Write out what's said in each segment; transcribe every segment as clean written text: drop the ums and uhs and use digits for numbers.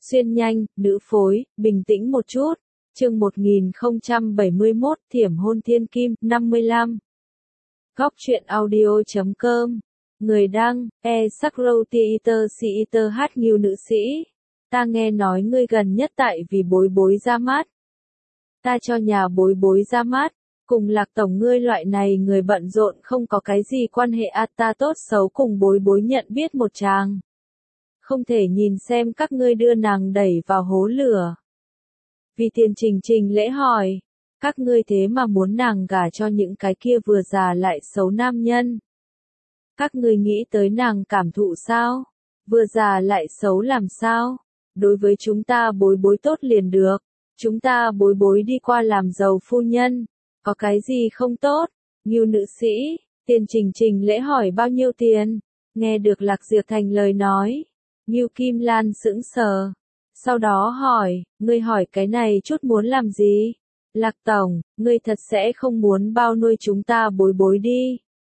Xuyên nhanh, nữ phối, bình tĩnh một chút. Chương 1071, Thiểm hôn thiên kim, 55. Góc truyện audio.com. Người đăng, Sakrow Theater hát nghiêu nữ sĩ. Ta nghe nói ngươi gần nhất tại vì bối bối ra mắt. Ta cho nhà bối bối ra mắt. Cùng Lạc tổng ngươi loại này người bận rộn không có cái gì quan hệ ta tốt xấu cùng bối bối nhận biết một chàng. Không thể nhìn xem các ngươi đưa nàng đẩy vào hố lửa. Vì tiền trình lễ hỏi, các ngươi thế mà muốn nàng gả cho những cái kia vừa già lại xấu nam nhân. Các ngươi nghĩ tới nàng cảm thụ sao? Vừa già lại xấu làm sao? Đối với chúng ta bối bối tốt liền được. Chúng ta bối bối đi qua làm giàu phu nhân. Có cái gì không tốt? Nghiêu nữ sĩ, tiền trình lễ hỏi bao nhiêu tiền? Nghe được Lạc Diệp Thành lời nói. Nghiêu Kim Lan sững sờ. Sau đó hỏi, ngươi hỏi cái này chút muốn làm gì? Lạc tổng, ngươi thật sẽ không muốn bao nuôi chúng ta bối bối đi.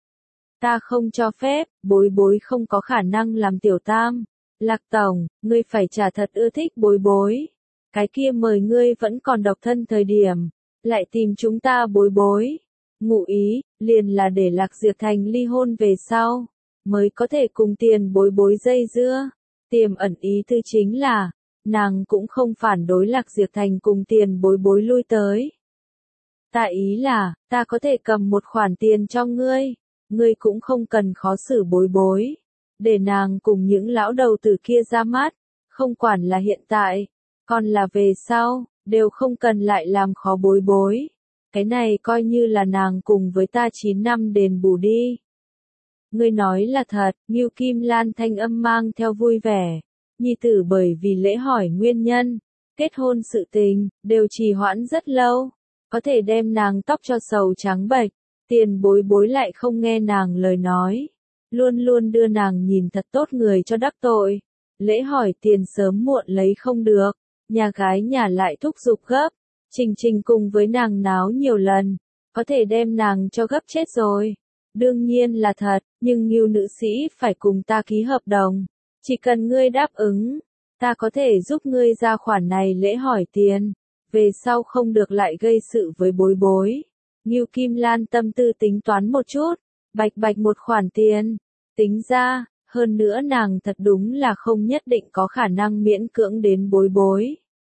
Ta không cho phép, bối bối không có khả năng làm tiểu tam. Lạc tổng, ngươi phải trả thật ưa thích bối bối. Cái kia mời ngươi vẫn còn độc thân thời điểm, lại tìm chúng ta bối bối. Ngụ ý, liền là để Lạc Diệp Thành ly hôn về sau, mới có thể cùng tiền bối bối dây dưa. Tiềm ẩn ý tư chính là, nàng cũng không phản đối Lạc Diệp Thành cùng tiền bối bối lui tới. Ta ý là, ta có thể cầm một khoản tiền cho ngươi, ngươi cũng không cần khó xử bối bối. Để nàng cùng những lão đầu tử kia ra mắt, không quản là hiện tại, còn là về sau, đều không cần lại làm khó bối bối. Cái này coi như là nàng cùng với ta 9 năm đền bù đi. Ngươi nói là thật, Nghiêu Kim Lan thanh âm mang theo vui vẻ. Nhi tử bởi vì lễ hỏi nguyên nhân, kết hôn sự tình, đều trì hoãn rất lâu. Có thể đem nàng tóc cho sầu trắng bệch, tiền bối bối lại không nghe nàng lời nói. Luôn luôn đưa nàng nhìn thật tốt người cho đắc tội. Lễ hỏi tiền sớm muộn lấy không được, nhà gái nhà lại thúc giục gấp. Trình cùng với nàng náo nhiều lần, có thể đem nàng cho gấp chết rồi. Đương nhiên là thật, nhưng Nghiêu nữ sĩ phải cùng ta ký hợp đồng. Chỉ cần ngươi đáp ứng, ta có thể giúp ngươi ra khoản này lễ hỏi tiền. Về sau không được lại gây sự với bối bối. Nghiêu Kim Lan tâm tư tính toán một chút, bạch một khoản tiền. Tính ra, hơn nữa nàng thật đúng là không nhất định có khả năng miễn cưỡng đến bối bối.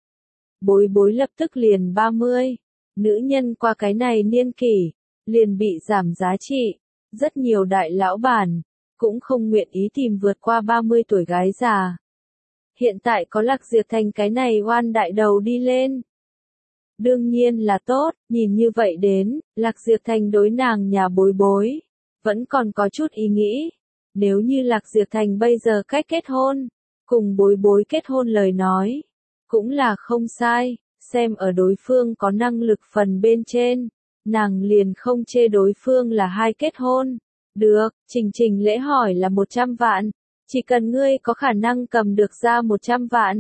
Bối bối lập tức liền 30. Nữ nhân qua cái này niên kỷ, liền bị giảm giá trị. Rất nhiều đại lão bản, cũng không nguyện ý tìm vượt qua 30 tuổi gái già. Hiện tại có Lạc Diệp Thành cái này oan đại đầu đi lên. Đương nhiên là tốt, nhìn như vậy đến, Lạc Diệp Thành đối nàng nhà bối bối. Vẫn còn có chút ý nghĩ. Nếu như Lạc Diệp Thành bây giờ cách kết hôn, cùng bối bối kết hôn lời nói, cũng là không sai, xem ở đối phương có năng lực phần bên trên, nàng liền không chê đối phương là hai kết hôn. Được, trình lễ hỏi là 100 vạn, chỉ cần ngươi có khả năng cầm được ra 100 vạn.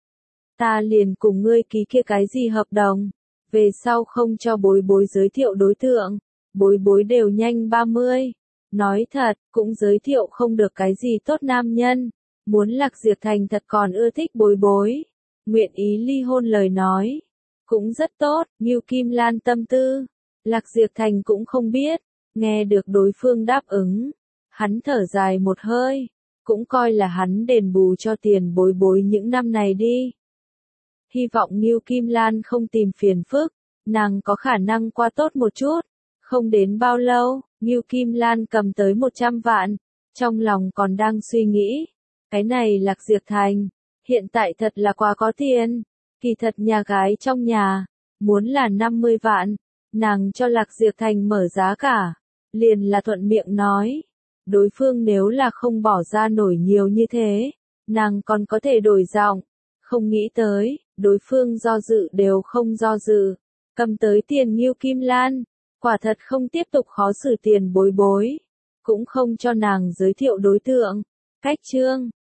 Ta liền cùng ngươi ký kia cái gì hợp đồng, về sau không cho bối bối giới thiệu đối tượng, bối bối đều nhanh 30. Nói thật, cũng giới thiệu không được cái gì tốt nam nhân, muốn Lạc Diệp Thành thật còn ưa thích bối bối. Nguyện ý ly hôn lời nói, cũng rất tốt, Nghiêu Kim Lan tâm tư, Lạc Diệp Thành cũng không biết, nghe được đối phương đáp ứng, hắn thở dài một hơi, cũng coi là hắn đền bù cho tiền bối bối những năm này đi. Hy vọng Nghiêu Kim Lan không tìm phiền phức, nàng có khả năng qua tốt một chút, không đến bao lâu, Nghiêu Kim Lan cầm tới 100 vạn, trong lòng còn đang suy nghĩ, cái này Lạc Diệp Thành. Hiện tại thật là quá có tiền, kỳ thật nhà gái trong nhà, muốn là 50 vạn, nàng cho Lạc Diệp Thành mở giá cả, liền là thuận miệng nói. Đối phương nếu là không bỏ ra nổi nhiều như thế, nàng còn có thể đổi giọng, không nghĩ tới, đối phương do dự đều không do dự, cầm tới tiền Nghiêu Kim Lan, quả thật không tiếp tục khó xử tiền bối bối, cũng không cho nàng giới thiệu đối tượng. Cách chương